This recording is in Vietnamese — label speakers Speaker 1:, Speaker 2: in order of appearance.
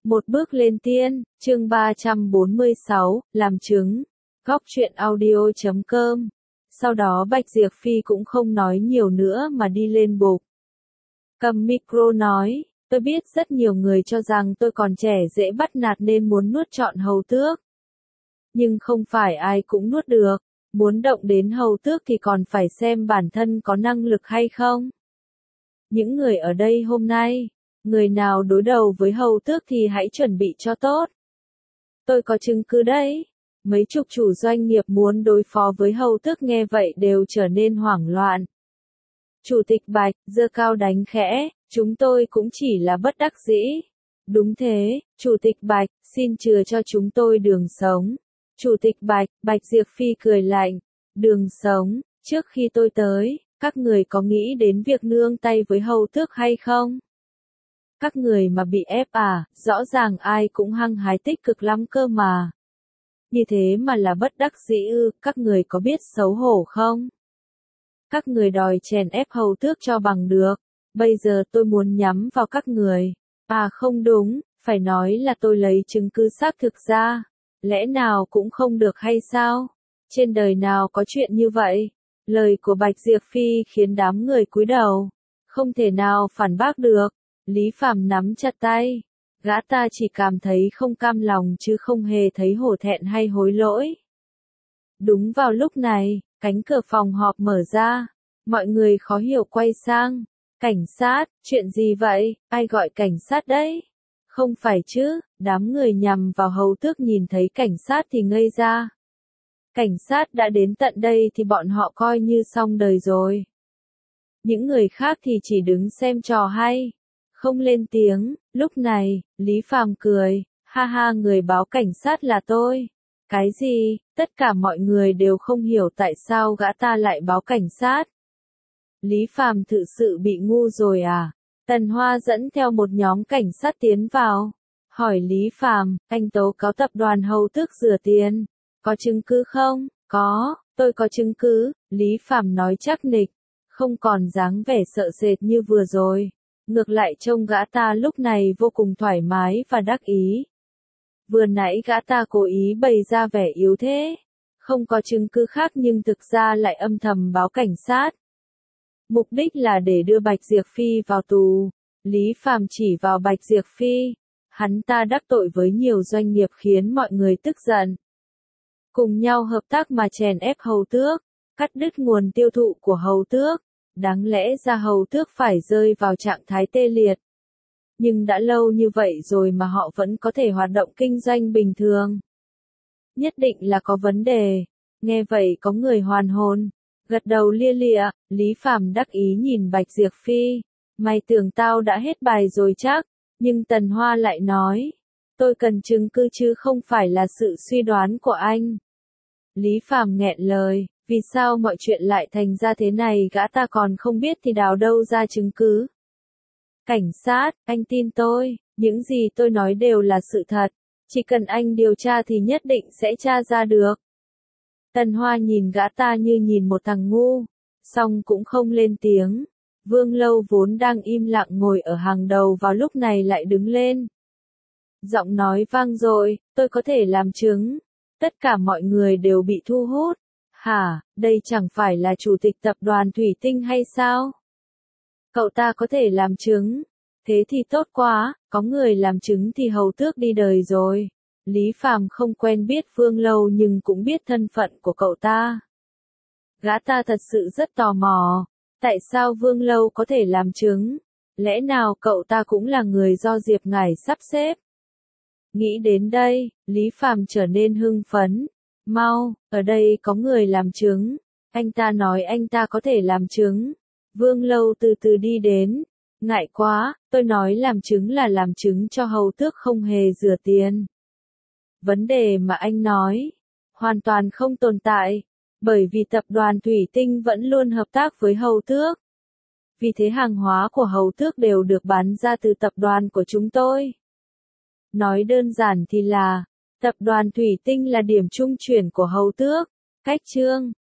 Speaker 1: Một bước lên tiên, chương 346, làm chứng. Góc truyện audio.com. Sau đó Bạch Diệp Phi cũng không nói nhiều nữa mà đi lên bục. Cầm micro nói, tôi biết rất nhiều người cho rằng tôi còn trẻ dễ bắt nạt nên muốn nuốt trọn hầu tước. Nhưng không phải ai cũng nuốt được, muốn động đến hầu tước thì còn phải xem bản thân có năng lực hay không. Những người ở đây hôm nay, người nào đối đầu với hầu tước thì hãy chuẩn bị cho tốt. Tôi có chứng cứ đấy. Mấy chục chủ doanh nghiệp muốn đối phó với hầu tước nghe vậy đều trở nên hoảng loạn. Chủ tịch Bạch, giơ cao đánh khẽ, chúng tôi cũng chỉ là bất đắc dĩ. Đúng thế, Chủ tịch Bạch, xin chừa cho chúng tôi đường sống. Chủ tịch Bạch, Bạch Diệp Phi cười lạnh. Đường sống, trước khi tôi tới, các người có nghĩ đến việc nương tay với hầu tước hay không? Các người mà bị ép à, rõ ràng ai cũng hăng hái tích cực lắm cơ mà. Như thế mà là bất đắc dĩ ư, các người có biết xấu hổ không? Các người đòi chèn ép hầu tước cho bằng được, bây giờ tôi muốn nhắm vào các người. À không đúng, phải nói là tôi lấy chứng cứ xác thực ra. Lẽ nào cũng không được hay sao? Trên đời nào có chuyện như vậy? Lời của Bạch Diệp Phi khiến đám người cúi đầu. Không thể nào phản bác được. Lý Phàm nắm chặt tay. Gã ta chỉ cảm thấy không cam lòng chứ không hề thấy hổ thẹn hay hối lỗi. Đúng vào lúc này, cánh cửa phòng họp mở ra. Mọi người khó hiểu quay sang. Cảnh sát, chuyện gì vậy? Ai gọi cảnh sát đấy? Không phải chứ, đám người nhằm vào hầu tước nhìn thấy cảnh sát thì ngây ra. Cảnh sát đã đến tận đây thì bọn họ coi như xong đời rồi. Những người khác thì chỉ đứng xem trò hay. Không lên tiếng, lúc này, Lý Phàm cười, ha ha người báo cảnh sát là tôi. Cái gì, tất cả mọi người đều không hiểu tại sao gã ta lại báo cảnh sát. Lý Phàm thực sự bị ngu rồi à? Tần Hoa dẫn theo một nhóm cảnh sát tiến vào. Hỏi Lý Phàm, anh tố cáo tập đoàn hầu tước rửa tiền. Có chứng cứ không? Có, tôi có chứng cứ, Lý Phàm nói chắc nịch. Không còn dáng vẻ sợ sệt như vừa rồi. Ngược lại trông gã ta lúc này vô cùng thoải mái và đắc ý. Vừa nãy gã ta cố ý bày ra vẻ yếu thế. Không có chứng cứ khác nhưng thực ra lại âm thầm báo cảnh sát. Mục đích là để đưa Bạch Diệp Phi vào tù. Lý Phàm chỉ vào Bạch Diệp Phi. Hắn ta đắc tội với nhiều doanh nghiệp khiến mọi người tức giận. Cùng nhau hợp tác mà chèn ép hầu tước, cắt đứt nguồn tiêu thụ của hầu tước. Đáng lẽ ra hầu tước phải rơi vào trạng thái tê liệt. Nhưng đã lâu như vậy rồi mà họ vẫn có thể hoạt động kinh doanh bình thường. Nhất định là có vấn đề. Nghe vậy có người hoàn hồn. Gật đầu lia lịa, Lý Phàm đắc ý nhìn Bạch Diệp Phi. Mày tưởng tao đã hết bài rồi chắc. Nhưng Tần Hoa lại nói. Tôi cần chứng cứ chứ không phải là sự suy đoán của anh. Lý Phàm nghẹn lời. Vì sao mọi chuyện lại thành ra thế này gã ta còn không biết thì đào đâu ra chứng cứ. Cảnh sát, anh tin tôi, những gì tôi nói đều là sự thật. Chỉ cần anh điều tra thì nhất định sẽ tra ra được. Tần Hoa nhìn gã ta như nhìn một thằng ngu, song cũng không lên tiếng. Vương Lâu vốn đang im lặng ngồi ở hàng đầu vào lúc này lại đứng lên. Giọng nói vang dội, tôi có thể làm chứng. Tất cả mọi người đều bị thu hút. Hả, đây chẳng phải là chủ tịch tập đoàn Thủy Tinh hay sao? Cậu ta có thể làm chứng. Thế thì tốt quá, có người làm chứng thì hầu tước đi đời rồi. Lý Phàm không quen biết Vương Lâu nhưng cũng biết thân phận của cậu ta. Gã ta thật sự rất tò mò. Tại sao Vương Lâu có thể làm chứng? Lẽ nào cậu ta cũng là người do Diệp Ngải sắp xếp? Nghĩ đến đây, Lý Phàm trở nên hưng phấn. Mau, ở đây có người làm chứng. Anh ta nói anh ta có thể làm chứng. Vương Lâu từ từ đi đến. Ngại quá, tôi nói làm chứng là làm chứng cho hầu tước không hề rửa tiền. Vấn đề mà anh nói, hoàn toàn không tồn tại. Bởi vì tập đoàn Thủy Tinh vẫn luôn hợp tác với hầu tước. Vì thế hàng hóa của hầu tước đều được bán ra từ tập đoàn của chúng tôi. Nói đơn giản thì là, tập đoàn Thủy Tinh là điểm trung chuyển của hầu tước. Cách chương